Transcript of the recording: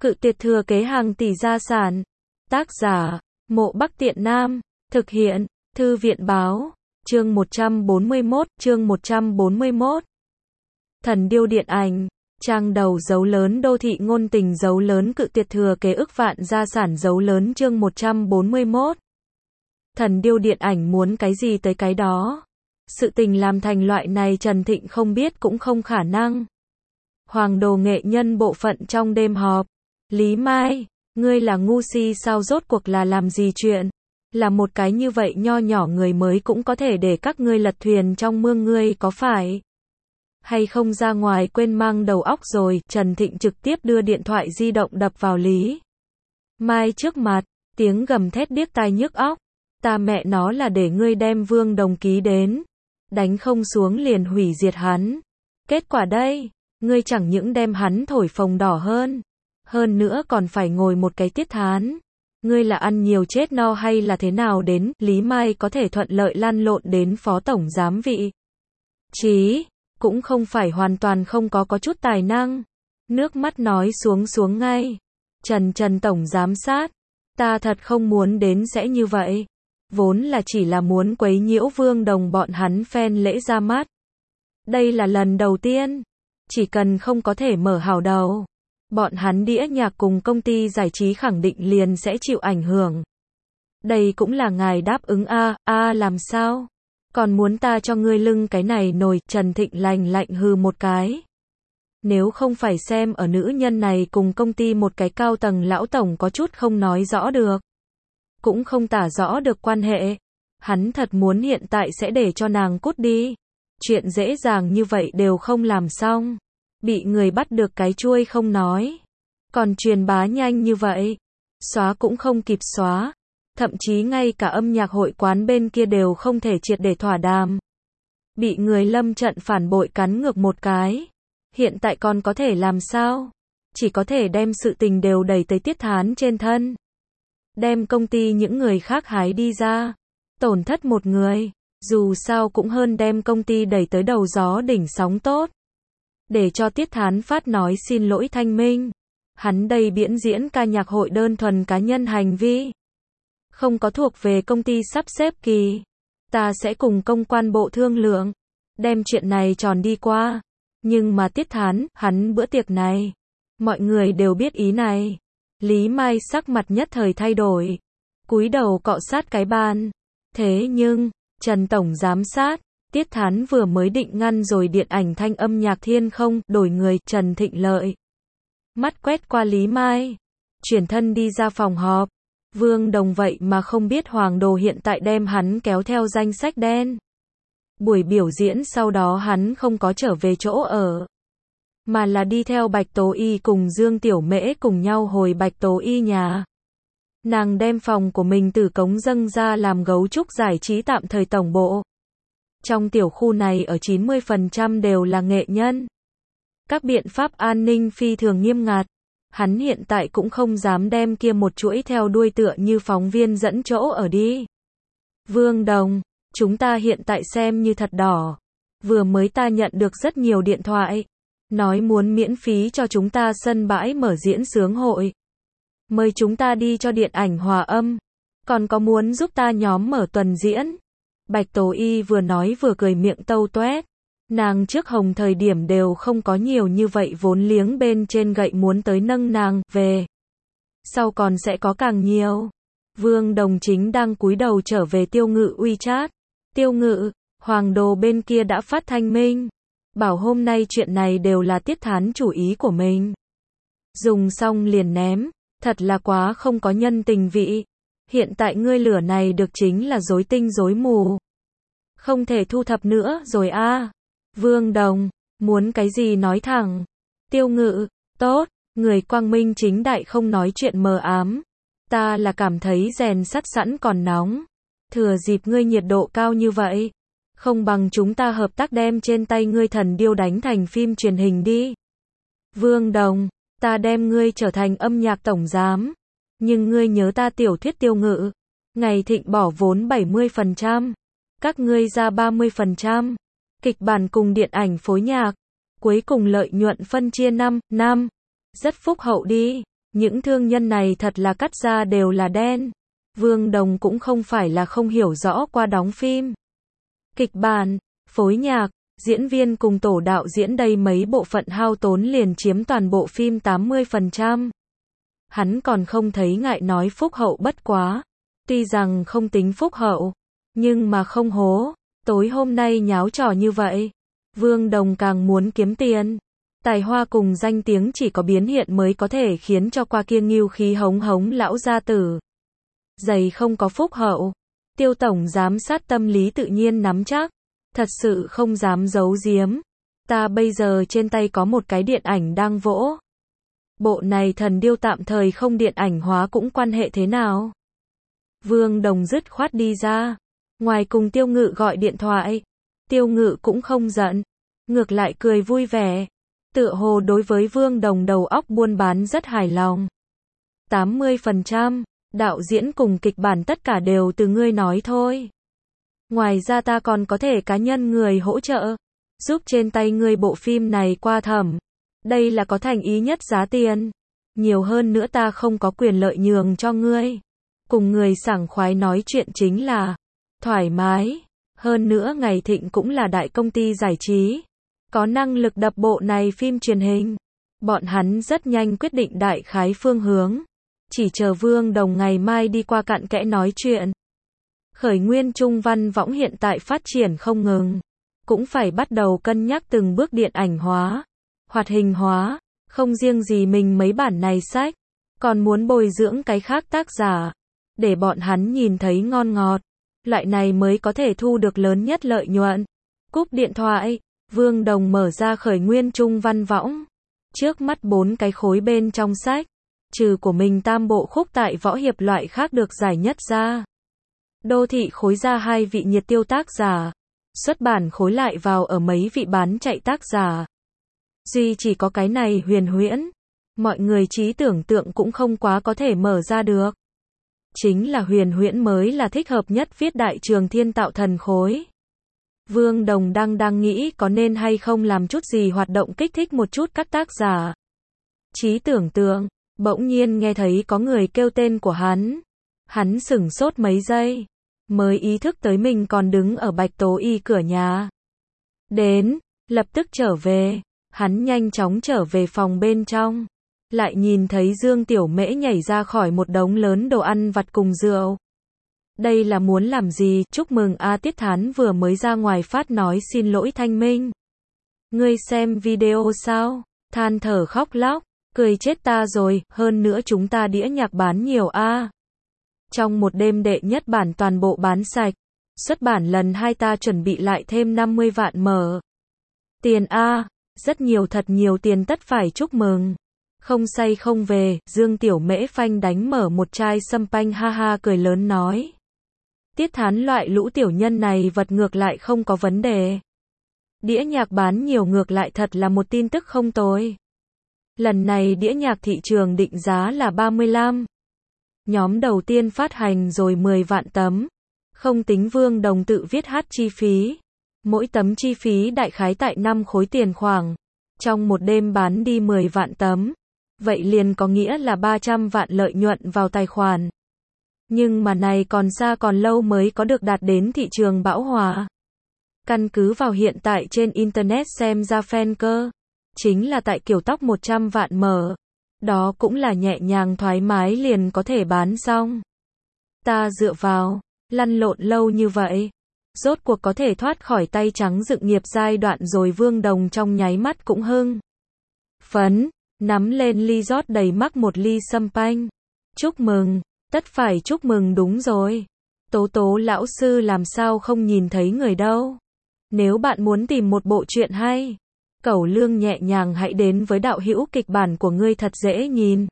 Cự tuyệt thừa kế hàng tỷ gia sản. Tác giả, Mộ Bắc Tiện Nam. Thực hiện, Thư viện báo. Chương 141. Thần điêu điện ảnh. Trang đầu dấu lớn đô thị ngôn tình dấu lớn cự tuyệt thừa kế ức vạn gia sản dấu lớn chương 141. Thần điêu điện ảnh muốn cái gì tới cái đó. Sự tình làm thành loại này Trần Thịnh không biết cũng không khả năng. Hoàng đồ nghệ nhân bộ phận trong đêm họp. Lý Mai, ngươi là ngu si sao rốt cuộc là làm gì chuyện? Là một cái như vậy nho nhỏ người mới cũng có thể để các ngươi lật thuyền trong mương ngươi có phải? Hay không ra ngoài quên mang đầu óc rồi, Trần Thịnh trực tiếp đưa điện thoại di động đập vào Lý Mai trước mặt, tiếng gầm thét điếc tai nhức óc. Ta mẹ nó là để ngươi đem Vương Đồng ký đến. Đánh không xuống liền hủy diệt hắn. Kết quả đây, ngươi chẳng những đem hắn thổi phồng đỏ hơn nữa còn phải ngồi một cái tiết thán. Ngươi là ăn nhiều chết no hay là thế nào đến, Lý Mai có thể thuận lợi lăn lộn đến phó tổng giám vị trí, cũng không phải hoàn toàn không có chút tài năng. Nước mắt nói xuống ngay. Trần tổng giám sát, ta thật không muốn đến sẽ như vậy. Vốn là chỉ là muốn quấy nhiễu Vương Đồng bọn hắn phen lễ ra mắt. Đây là lần đầu tiên. Chỉ cần không có thể mở hào đầu, bọn hắn đĩa nhạc cùng công ty giải trí khẳng định liền sẽ chịu ảnh hưởng. Đây cũng là ngài đáp ứng làm sao? Còn muốn ta cho ngươi lưng cái này nồi, Trần Thịnh lạnh hừ một cái. Nếu không phải xem ở nữ nhân này cùng công ty một cái cao tầng lão tổng có chút không nói rõ được, cũng không tả rõ được quan hệ, hắn thật muốn hiện tại sẽ để cho nàng cút đi. Chuyện dễ dàng như vậy đều không làm xong. Bị người bắt được cái chuôi không nói. Còn truyền bá nhanh như vậy. Xóa cũng không kịp xóa. Thậm chí ngay cả âm nhạc hội quán bên kia đều không thể triệt để thỏa đàm. Bị người lâm trận phản bội cắn ngược một cái. Hiện tại còn có thể làm sao? Chỉ có thể đem sự tình đều đẩy tới Tiết Thán trên thân. Đem công ty những người khác hái đi ra. Tổn thất một người. Dù sao cũng hơn đem công ty đẩy tới đầu gió đỉnh sóng tốt. Để cho Tiết Thán phát nói xin lỗi thanh minh. Hắn đây biễn diễn ca nhạc hội đơn thuần cá nhân hành vi. Không có thuộc về công ty sắp xếp kỳ. Ta sẽ cùng công quan bộ thương lượng. Đem chuyện này tròn đi qua. Nhưng mà Tiết Thán, hắn bữa tiệc này. Mọi người đều biết ý này. Lý Mai sắc mặt nhất thời thay đổi. Cúi đầu cọ sát cái bàn. Thế nhưng, Trần tổng giám sát. Tiết Thán vừa mới định ngăn rồi điện ảnh thanh âm nhạc thiên không, đổi người, Trần Thịnh Lợi. Mắt quét qua Lý Mai. Chuyển thân đi ra phòng họp. Vương Đồng vậy mà không biết Hoàng Đồ hiện tại đem hắn kéo theo danh sách đen. Buổi biểu diễn sau đó hắn không có trở về chỗ ở. Mà là đi theo Bạch Tố Y cùng Dương Tiểu Mễ cùng nhau hồi Bạch Tố Y nhà. Nàng đem phòng của mình từ cống dâng ra làm gấu trúc giải trí tạm thời tổng bộ. Trong tiểu khu này ở 90% đều là nghệ nhân. Các biện pháp an ninh phi thường nghiêm ngặt. Hắn hiện tại cũng không dám đem kia một chuỗi theo đuôi tựa như phóng viên dẫn chỗ ở đi. Vương Đồng, chúng ta hiện tại xem như thật đỏ. Vừa mới ta nhận được rất nhiều điện thoại. Nói muốn miễn phí cho chúng ta sân bãi mở diễn sướng hội. Mời chúng ta đi cho điện ảnh hòa âm. Còn có muốn giúp ta nhóm mở tuần diễn. Bạch Tố Y vừa nói vừa cười miệng tâu toét. Nàng trước hồng thời điểm đều không có nhiều như vậy vốn liếng bên trên gậy muốn tới nâng nàng về. Sau còn sẽ có càng nhiều. Vương Đồng chính đang cúi đầu trở về Tiêu Ngự WeChat. Tiêu Ngự, Hoàng Đồ bên kia đã phát thanh minh. Bảo hôm nay chuyện này đều là Tiết Thán chủ ý của mình. Dùng xong liền ném. Thật là quá không có nhân tình vị. Hiện tại ngươi lửa này được chính là rối tinh rối mù. Không thể thu thập nữa rồi Vương Đồng, muốn cái gì nói thẳng. Tiêu Ngự, tốt, người quang minh chính đại không nói chuyện mờ ám. Ta là cảm thấy rèn sắt sẵn còn nóng. Thừa dịp ngươi nhiệt độ cao như vậy. Không bằng chúng ta hợp tác đem trên tay ngươi thần điêu đánh thành phim truyền hình đi. Vương Đồng, ta đem ngươi trở thành âm nhạc tổng giám. Nhưng ngươi nhớ ta tiểu thuyết Tiêu Ngự. Ngày Thịnh bỏ vốn 70%. Các ngươi ra 30%. Kịch bản cùng điện ảnh phối nhạc. Cuối cùng lợi nhuận phân chia 5. Rất phúc hậu đi. Những thương nhân này thật là cắt ra đều là đen. Vương Đồng cũng không phải là không hiểu rõ qua đóng phim. Kịch bản, phối nhạc, diễn viên cùng tổ đạo diễn đây mấy bộ phận hao tốn liền chiếm toàn bộ phim 80%. Hắn còn không thấy ngại nói phúc hậu bất quá. Tuy rằng không tính phúc hậu, nhưng mà không hố. Tối hôm nay nháo trò như vậy, Vương Đồng càng muốn kiếm tiền. Tài hoa cùng danh tiếng chỉ có biến hiện mới có thể khiến cho qua kia ngưu khí hống hống lão gia tử. Giày không có phúc hậu. Tiêu tổng giám sát tâm lý tự nhiên nắm chắc. Thật sự không dám giấu giếm. Ta bây giờ trên tay có một cái điện ảnh đang vỗ. Bộ này Thần Điêu tạm thời không điện ảnh hóa cũng quan hệ thế nào? Vương Đồng dứt khoát đi ra. Ngoài cùng Tiêu Ngự gọi điện thoại. Tiêu Ngự cũng không giận. Ngược lại cười vui vẻ. Tựa hồ đối với Vương Đồng đầu óc buôn bán rất hài lòng. 80%, đạo diễn cùng kịch bản tất cả đều từ ngươi nói thôi. Ngoài ra ta còn có thể cá nhân người hỗ trợ, giúp trên tay ngươi bộ phim này qua thẩm. Đây là có thành ý nhất giá tiền. Nhiều hơn nữa ta không có quyền lợi nhường cho ngươi. Cùng người sảng khoái nói chuyện chính là thoải mái. Hơn nữa Ngày Thịnh cũng là đại công ty giải trí. Có năng lực đập bộ này phim truyền hình. Bọn hắn rất nhanh quyết định đại khái phương hướng. Chỉ chờ Vương Đồng ngày mai đi qua cặn kẽ nói chuyện. Khởi nguyên Trung Văn Võng hiện tại phát triển không ngừng. Cũng phải bắt đầu cân nhắc từng bước điện ảnh hóa, hoạt hình hóa. Không riêng gì mình mấy bản này sách, còn muốn bồi dưỡng cái khác tác giả. Để bọn hắn nhìn thấy ngon ngọt. Loại này mới có thể thu được lớn nhất lợi nhuận. Cúp điện thoại. Vương Đồng mở ra Khởi nguyên Trung Văn Võng. Trước mắt 4 cái khối bên trong sách. Trừ của mình tam bộ khúc tại võ hiệp loại khác được giải nhất ra. Đô thị khối ra 2 vị nhiệt tiêu tác giả. Xuất bản khối lại vào ở mấy vị bán chạy tác giả. Duy chỉ có cái này Huyền Huyễn. Mọi người trí tưởng tượng cũng không quá có thể mở ra được. Chính là Huyền Huyễn mới là thích hợp nhất viết đại trường thiên tạo thần khối. Vương Đồng đang nghĩ có nên hay không làm chút gì hoạt động kích thích một chút các tác giả. Trí tưởng tượng, bỗng nhiên nghe thấy có người kêu tên của hắn. Hắn sửng sốt mấy giây, mới ý thức tới mình còn đứng ở Bạch Tố Y cửa nhà. Đến, lập tức trở về, hắn nhanh chóng trở về phòng bên trong. Lại nhìn thấy Dương Tiểu Mễ nhảy ra khỏi một đống lớn đồ ăn vặt cùng rượu. Đây là muốn làm gì? Chúc mừng A Tiết Thán vừa mới ra ngoài phát nói xin lỗi Thanh Minh. Ngươi xem video sao? Than thở khóc lóc, cười chết ta rồi, hơn nữa chúng ta đĩa nhạc bán nhiều a. Trong một đêm đệ nhất bản toàn bộ bán sạch. Xuất bản lần 2 ta chuẩn bị lại thêm 50 vạn mở. Tiền a, rất nhiều thật nhiều tiền tất phải chúc mừng. Không say không về, Dương Tiểu Mễ phanh đánh mở một chai sâm panh ha ha cười lớn nói. Tiết Thán loại lũ tiểu nhân này vật ngược lại không có vấn đề. Đĩa nhạc bán nhiều ngược lại thật là một tin tức không tồi. Lần này đĩa nhạc thị trường định giá là 35. Nhóm đầu tiên phát hành rồi 10 vạn tấm. Không tính Vương Đồng tự viết hát chi phí. Mỗi tấm chi phí đại khái tại 5 khối tiền khoảng. Trong một đêm bán đi 10 vạn tấm. Vậy liền có nghĩa là 300 vạn lợi nhuận vào tài khoản. Nhưng mà này còn xa còn lâu mới có được đạt đến thị trường bão hòa. Căn cứ vào hiện tại trên Internet xem ra fan cơ. Chính là tại kiểu tóc 100 vạn mở. Đó cũng là nhẹ nhàng thoải mái liền có thể bán xong. Ta dựa vào, lăn lộn lâu như vậy. Rốt cuộc có thể thoát khỏi tay trắng dựng nghiệp giai đoạn rồi. Vương Đồng trong nháy mắt cũng hưng phấn, nắm lên ly rót đầy mắc một ly sâm panh. Chúc mừng, tất phải chúc mừng đúng rồi. Tố Tố lão sư làm sao không nhìn thấy người đâu. Nếu bạn muốn tìm một bộ truyện hay, Cẩu Lương nhẹ nhàng hãy đến với đạo hữu kịch bản của ngươi thật dễ nhìn.